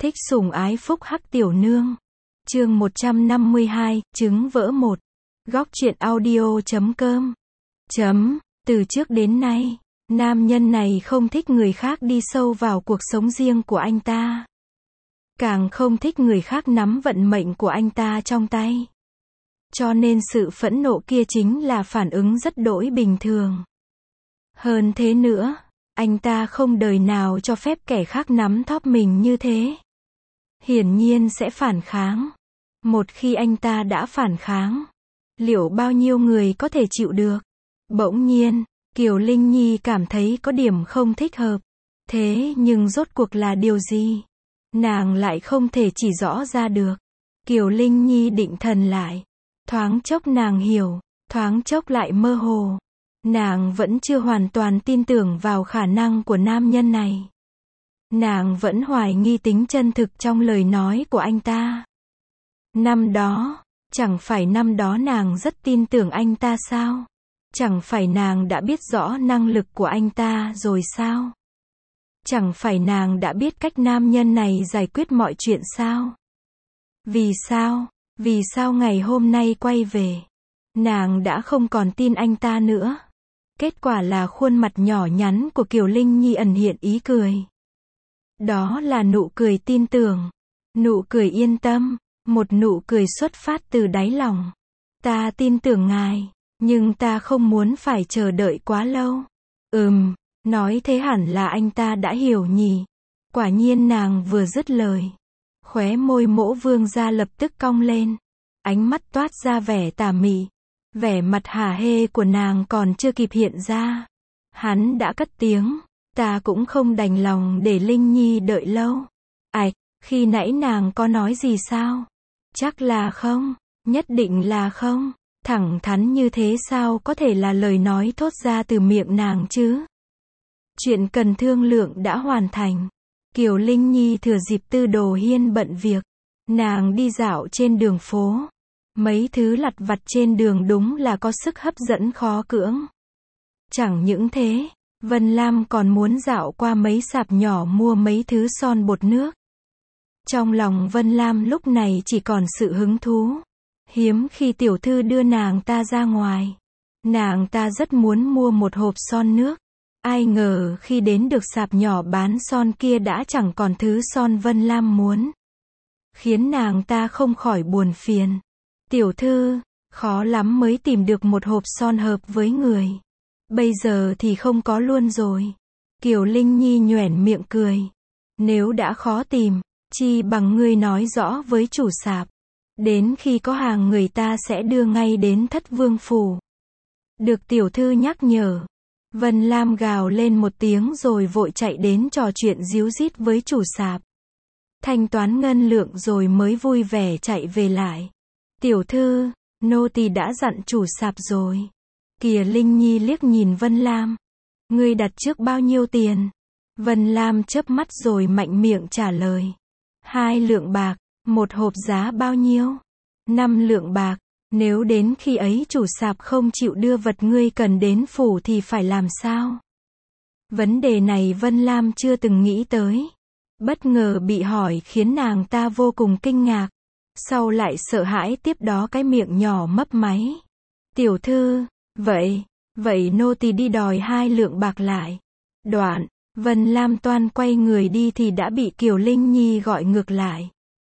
Thích sủng ái phúc hắc tiểu nương. Chương 152, trứng vỡ một. Góc truyện audio.com. Từ trước đến nay, nam nhân này không thích người khác đi sâu vào cuộc sống riêng của anh ta. Càng không thích người khác nắm vận mệnh của anh ta trong tay. Cho nên sự phẫn nộ kia chính là phản ứng rất đỗi bình thường. Hơn thế nữa, anh ta không đời nào cho phép kẻ khác nắm thóp mình như thế. Hiển nhiên sẽ phản kháng. Một khi anh ta đã phản kháng, liệu bao nhiêu người có thể chịu được? Bỗng nhiên, Kiều Linh Nhi cảm thấy có điểm không thích hợp. Thế nhưng rốt cuộc là điều gì? Nàng lại không thể chỉ rõ ra được. Kiều Linh Nhi định thần lại. Thoáng chốc nàng hiểu, thoáng chốc lại mơ hồ. Nàng vẫn chưa hoàn toàn tin tưởng vào khả năng của nam nhân này. Nàng vẫn hoài nghi tính chân thực trong lời nói của anh ta. Năm đó, chẳng phải năm đó nàng rất tin tưởng anh ta sao? Chẳng phải nàng đã biết rõ năng lực của anh ta rồi sao? Chẳng phải nàng đã biết cách nam nhân này giải quyết mọi chuyện sao? Vì sao? Vì sao ngày hôm nay quay về, nàng đã không còn tin anh ta nữa? Kết quả là khuôn mặt nhỏ nhắn của Kiều Linh Nhi ẩn hiện ý cười. Đó là nụ cười tin tưởng, nụ cười yên tâm, một nụ cười xuất phát từ đáy lòng. Ta tin tưởng ngài, nhưng ta không muốn phải chờ đợi quá lâu. Nói thế hẳn là anh ta đã hiểu nhỉ. Quả nhiên nàng vừa dứt lời, khóe môi Mỗ Vương gia lập tức cong lên, ánh mắt toát ra vẻ tà mị. Vẻ mặt hả hê của nàng còn chưa kịp hiện ra, hắn đã cất tiếng, ta cũng không đành lòng để Linh Nhi đợi lâu. Khi nãy nàng có nói gì sao? Chắc là không, nhất định là không. Thẳng thắn như thế sao có thể là lời nói thốt ra từ miệng nàng chứ? Chuyện cần thương lượng đã hoàn thành. Kiều Linh Nhi thừa dịp Tư Đồ Hiên bận việc, nàng đi dạo trên đường phố. Mấy thứ lặt vặt trên đường đúng là có sức hấp dẫn khó cưỡng. Chẳng những thế, Vân Lam còn muốn dạo qua mấy sạp nhỏ mua mấy thứ son bột nước. Trong lòng Vân Lam lúc này chỉ còn sự hứng thú. Hiếm khi tiểu thư đưa nàng ta ra ngoài. Nàng ta rất muốn mua một hộp son nước. Ai ngờ khi đến được sạp nhỏ bán son kia đã chẳng còn thứ son Vân Lam muốn. Khiến nàng ta không khỏi buồn phiền. Tiểu thư, khó lắm mới tìm được một hộp son hợp với người. Bây giờ thì không có luôn rồi. Kiều Linh Nhi nhoẻn miệng cười. Nếu đã khó tìm, chi bằng ngươi nói rõ với chủ sạp. Đến khi có hàng người ta sẽ đưa ngay đến Thất Vương phủ. Được tiểu thư nhắc nhở. Vân Lam gào lên một tiếng rồi vội chạy đến trò chuyện díu dít với chủ sạp. Thanh toán ngân lượng rồi mới vui vẻ chạy về lại. Tiểu thư, nô tỳ đã dặn chủ sạp rồi. Kiều Linh Nhi liếc nhìn Vân Lam. Ngươi đặt trước bao nhiêu tiền? Vân Lam chớp mắt rồi mạnh miệng trả lời. 2 lượng bạc, một hộp giá bao nhiêu? 5 lượng bạc, nếu đến khi ấy chủ sạp không chịu đưa vật ngươi cần đến phủ thì phải làm sao? Vấn đề này Vân Lam chưa từng nghĩ tới. Bất ngờ bị hỏi khiến nàng ta vô cùng kinh ngạc. Sau lại sợ hãi tiếp đó cái miệng nhỏ mấp máy. Tiểu thư, vậy nô tỳ đi đòi 2 lượng bạc lại. Đoạn, Vân Lam toan quay người đi thì đã bị Kiều Linh Nhi gọi ngược lại.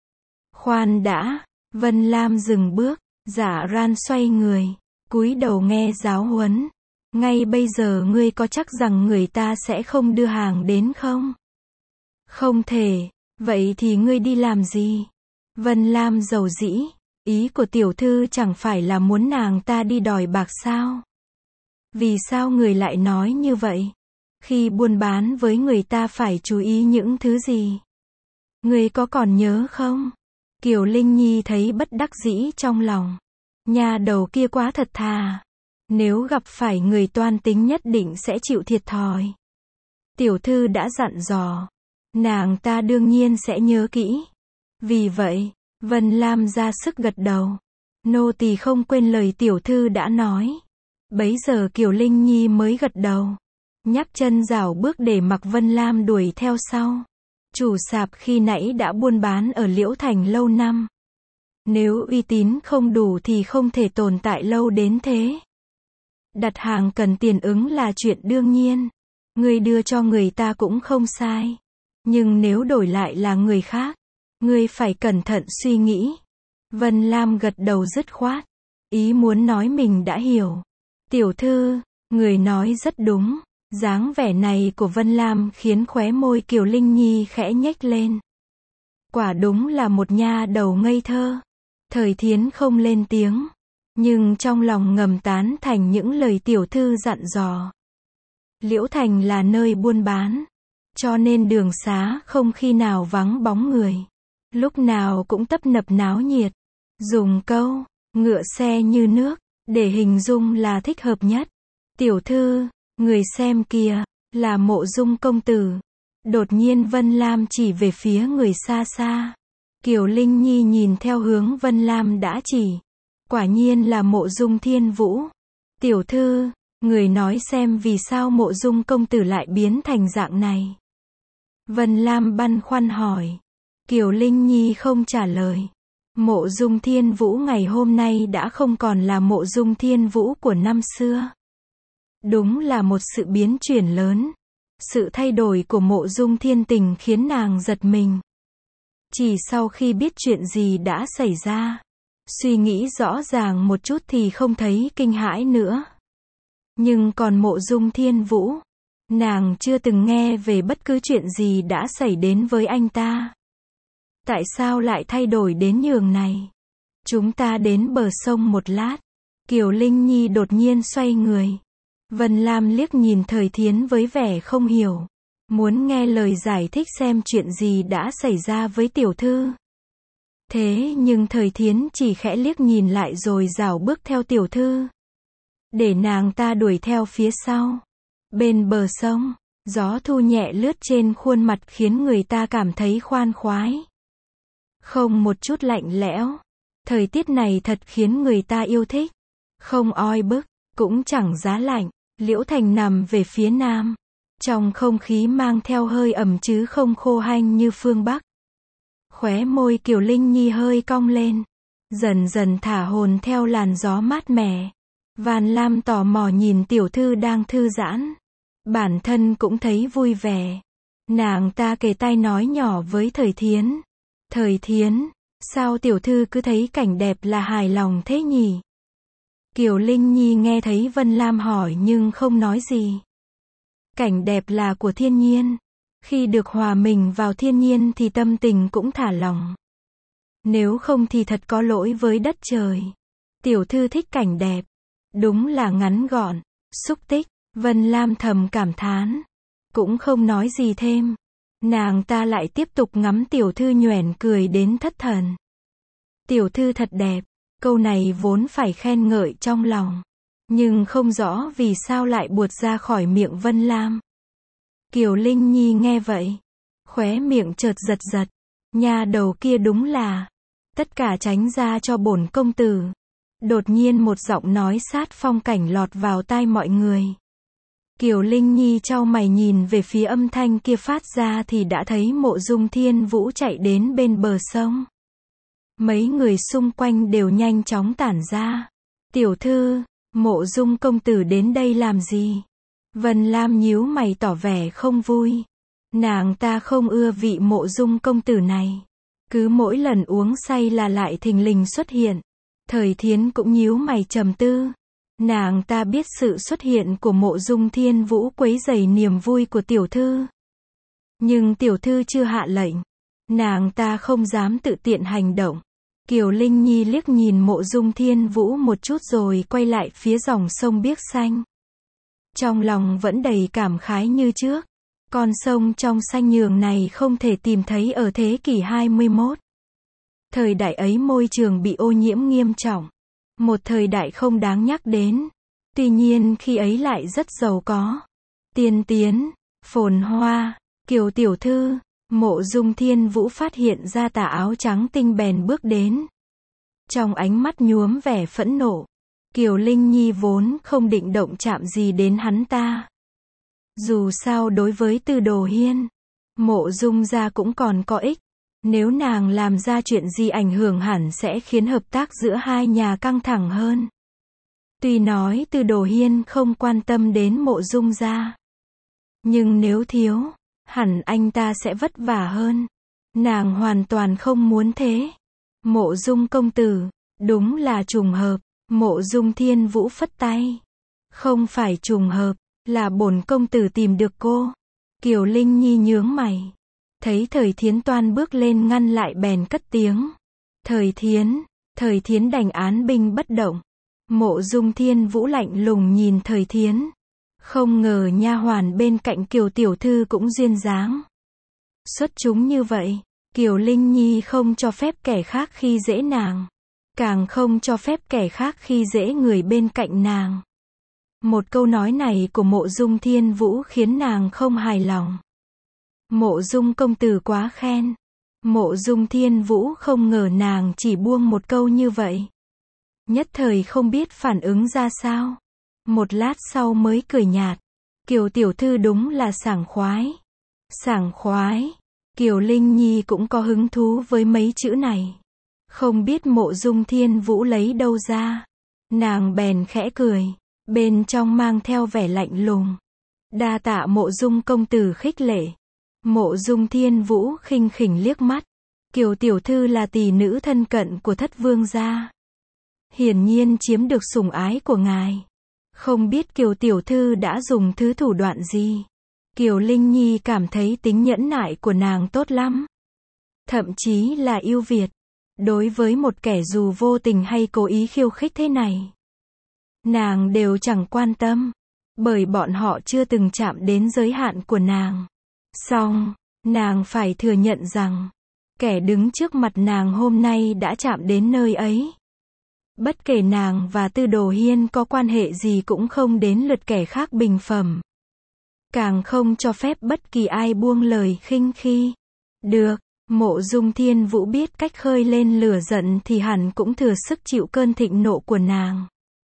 Khoan đã, Vân Lam dừng bước, Dạ Ran xoay người, cúi đầu nghe giáo huấn. Ngay bây giờ ngươi có chắc rằng người ta sẽ không đưa hàng đến không? Không thể, vậy thì ngươi đi làm gì? Vân Lam dầu dĩ, ý của tiểu thư chẳng phải là muốn nàng ta đi đòi bạc sao? Vì sao người lại nói như vậy? Khi buôn bán với người ta phải chú ý những thứ gì? Người có còn nhớ không? Kiều Linh Nhi thấy bất đắc dĩ trong lòng. Nhà đầu kia quá thật thà. Nếu gặp phải người toan tính nhất định sẽ chịu thiệt thòi. Tiểu thư đã dặn dò. Nàng ta đương nhiên sẽ nhớ kỹ. Vì vậy, Vân Lam ra sức gật đầu. Nô tỳ không quên lời tiểu thư đã nói. Bấy giờ Kiều Linh Nhi mới gật đầu. Nhắc chân rảo bước để mặc Vân Lam đuổi theo sau. Chủ sạp khi nãy đã buôn bán ở Liễu Thành lâu năm. Nếu uy tín không đủ thì không thể tồn tại lâu đến thế. Đặt hàng cần tiền ứng là chuyện đương nhiên. Ngươi đưa cho người ta cũng không sai. Nhưng nếu đổi lại là người khác, ngươi phải cẩn thận suy nghĩ. Vân Lam gật đầu dứt khoát. Ý muốn nói mình đã hiểu. Tiểu thư, người nói rất đúng. Dáng vẻ này của Vân Lam khiến khóe môi Kiều Linh Nhi khẽ nhếch lên. Quả đúng là một nha đầu ngây thơ. Thời Thiến không lên tiếng, nhưng trong lòng ngầm tán thành những lời tiểu thư dặn dò. Liễu Thành là nơi buôn bán, cho nên đường xá không khi nào vắng bóng người. Lúc nào cũng tấp nập náo nhiệt. Dùng câu, ngựa xe như nước, để hình dung là thích hợp nhất. Tiểu thư, người xem kìa, là Mộ Dung công tử. Đột nhiên Vân Lam chỉ về phía người xa xa. Kiều Linh Nhi nhìn theo hướng Vân Lam đã chỉ. Quả nhiên là Mộ Dung Thiên Vũ. Tiểu thư, người nói xem vì sao Mộ Dung công tử lại biến thành dạng này. Vân Lam băn khoăn hỏi. Kiều Linh Nhi không trả lời. Mộ Dung Thiên Vũ ngày hôm nay đã không còn là Mộ Dung Thiên Vũ của năm xưa. Đúng là một sự biến chuyển lớn. Sự thay đổi của Mộ Dung Thiên Tình khiến nàng giật mình. Chỉ sau khi biết chuyện gì đã xảy ra, suy nghĩ rõ ràng một chút thì không thấy kinh hãi nữa. Nhưng còn Mộ Dung Thiên Vũ, nàng chưa từng nghe về bất cứ chuyện gì đã xảy đến với anh ta. Tại sao lại thay đổi đến nhường này? Chúng ta đến bờ sông một lát. Kiều Linh Nhi đột nhiên xoay người. Vân Lam liếc nhìn Thời Thiến với vẻ không hiểu. Muốn nghe lời giải thích xem chuyện gì đã xảy ra với tiểu thư. Thế nhưng Thời Thiến chỉ khẽ liếc nhìn lại rồi rảo bước theo tiểu thư. Để nàng ta đuổi theo phía sau. Bên bờ sông, gió thu nhẹ lướt trên khuôn mặt khiến người ta cảm thấy khoan khoái. Không một chút lạnh lẽo. Thời tiết này thật khiến người ta yêu thích. Không oi bức, cũng chẳng giá lạnh. Liễu Thành nằm về phía nam. Trong không khí mang theo hơi ẩm chứ không khô hanh như phương Bắc. Khóe môi Kiều Linh Nhi hơi cong lên. Dần dần thả hồn theo làn gió mát mẻ. Van Lam tò mò nhìn tiểu thư đang thư giãn. Bản thân cũng thấy vui vẻ. Nàng ta kề tai nói nhỏ với Thời Thiến. Thời Thiến, sao tiểu thư cứ thấy cảnh đẹp là hài lòng thế nhỉ? Kiều Linh Nhi nghe thấy Vân Lam hỏi nhưng không nói gì. Cảnh đẹp là của thiên nhiên. Khi được hòa mình vào thiên nhiên thì tâm tình cũng thả lỏng. Nếu không thì thật có lỗi với đất trời. Tiểu thư thích cảnh đẹp. Đúng là ngắn gọn, xúc tích. Vân Lam thầm cảm thán. Cũng không nói gì thêm. Nàng ta lại tiếp tục ngắm tiểu thư nhoẻn cười đến thất thần. Tiểu thư thật đẹp. Câu này vốn phải khen ngợi trong lòng. Nhưng không rõ vì sao lại buột ra khỏi miệng Vân Lam. Kiều Linh Nhi nghe vậy. Khóe miệng chợt giật giật. Nha đầu kia đúng là. Tất cả tránh ra cho bổn công tử. Đột nhiên một giọng nói sát phong cảnh lọt vào tai mọi người. Kiều Linh Nhi chau mày nhìn về phía âm thanh kia phát ra thì đã thấy Mộ Dung Thiên Vũ chạy đến bên bờ sông. Mấy người xung quanh đều nhanh chóng tản ra. Tiểu thư, Mộ Dung công tử đến đây làm gì? Vân Lam nhíu mày tỏ vẻ không vui. Nàng ta không ưa vị Mộ Dung công tử này. Cứ mỗi lần uống say là lại thình lình xuất hiện. Thời Thiến cũng nhíu mày trầm tư. Nàng ta biết sự xuất hiện của Mộ Dung Thiên Vũ quấy rầy niềm vui của tiểu thư. Nhưng tiểu thư chưa hạ lệnh. Nàng ta không dám tự tiện hành động. Kiều Linh Nhi liếc nhìn Mộ Dung Thiên Vũ một chút rồi quay lại phía dòng sông biếc xanh. Trong lòng vẫn đầy cảm khái như trước. Con sông trong xanh nhường này không thể tìm thấy ở thế kỷ 21. Thời đại ấy môi trường bị ô nhiễm nghiêm trọng. Một thời đại không đáng nhắc đến. Tuy nhiên khi ấy lại rất giàu có. Tiên tiến, phồn hoa. Kiều tiểu thư, Mộ Dung Thiên Vũ phát hiện ra tà áo trắng tinh bèn bước đến. Trong ánh mắt nhuốm vẻ phẫn nộ. Kiều Linh Nhi vốn không định động chạm gì đến hắn ta. Dù sao đối với Tư Đồ Hiên, Mộ Dung gia cũng còn có ích. Nếu nàng làm ra chuyện gì ảnh hưởng hẳn sẽ khiến hợp tác giữa hai nhà căng thẳng hơn. Tuy nói Từ Đồ Hiên không quan tâm đến Mộ Dung gia, nhưng nếu thiếu, hẳn anh ta sẽ vất vả hơn. Nàng hoàn toàn không muốn thế. Mộ Dung công tử, đúng là trùng hợp. Mộ Dung Thiên Vũ phất tay. Không phải trùng hợp, là bổn công tử tìm được cô. Kiều Linh Nhi nhướng mày. Thấy Thời Thiến toan bước lên ngăn lại bèn cất tiếng. Thời Thiến đành án binh bất động. Mộ Dung Thiên Vũ lạnh lùng nhìn Thời Thiến. Không ngờ nha hoàn bên cạnh Kiều tiểu thư cũng duyên dáng. Xuất chúng như vậy, Kiều Linh Nhi không cho phép kẻ khác khi dễ nàng. Càng không cho phép kẻ khác khi dễ người bên cạnh nàng. Một câu nói này của Mộ Dung Thiên Vũ khiến nàng không hài lòng. Mộ Dung công tử quá khen. Mộ Dung Thiên Vũ không ngờ nàng chỉ buông một câu như vậy. Nhất thời không biết phản ứng ra sao. Một lát sau mới cười nhạt. Kiều tiểu thư đúng là sảng khoái. Sảng khoái. Kiều Linh Nhi cũng có hứng thú với mấy chữ này. Không biết Mộ Dung Thiên Vũ lấy đâu ra. Nàng bèn khẽ cười. Bên trong mang theo vẻ lạnh lùng. Đa tạ Mộ Dung công tử khích lệ. Mộ Dung Thiên Vũ khinh khỉnh liếc mắt. Kiều tiểu thư là tỷ nữ thân cận của Thất vương gia. Hiển nhiên chiếm được sủng ái của ngài. Không biết Kiều tiểu thư đã dùng thứ thủ đoạn gì. Kiều Linh Nhi cảm thấy tính nhẫn nại của nàng tốt lắm. Thậm chí là ưu việt. Đối với một kẻ dù vô tình hay cố ý khiêu khích thế này, nàng đều chẳng quan tâm. Bởi bọn họ chưa từng chạm đến giới hạn của nàng. Song, nàng phải thừa nhận rằng, kẻ đứng trước mặt nàng hôm nay đã chạm đến nơi ấy. Bất kể nàng và Từ Đồ Hiên có quan hệ gì cũng không đến lượt kẻ khác bình phẩm. Càng không cho phép bất kỳ ai buông lời khinh khi. Được, Mộ Dung Thiên Vũ biết cách khơi lên lửa giận thì hẳn cũng thừa sức chịu cơn thịnh nộ của nàng.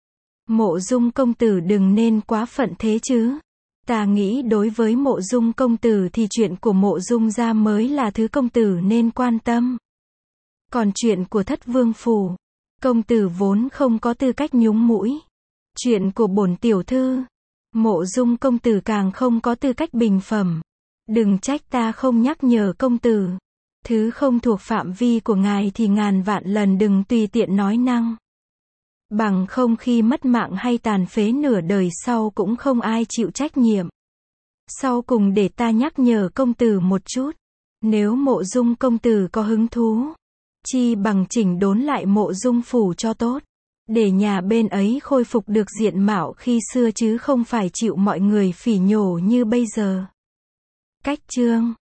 Mộ Dung công tử đừng nên quá phận thế chứ. Ta nghĩ đối với Mộ Dung công tử thì chuyện của Mộ Dung gia mới là thứ công tử nên quan tâm. Còn chuyện của Thất vương phủ, công tử vốn không có tư cách nhúng mũi. Chuyện của bổn tiểu thư, Mộ Dung công tử càng không có tư cách bình phẩm. Đừng trách ta không nhắc nhở công tử. Thứ không thuộc phạm vi của ngài thì ngàn vạn lần đừng tùy tiện nói năng. Bằng không khi mất mạng hay tàn phế nửa đời sau cũng không ai chịu trách nhiệm. Sau cùng để ta nhắc nhở công tử một chút. Nếu Mộ Dung công tử có hứng thú, chi bằng chỉnh đốn lại Mộ Dung phủ cho tốt. Để nhà bên ấy khôi phục được diện mạo khi xưa chứ không phải chịu mọi người phỉ nhổ như bây giờ. Cách chương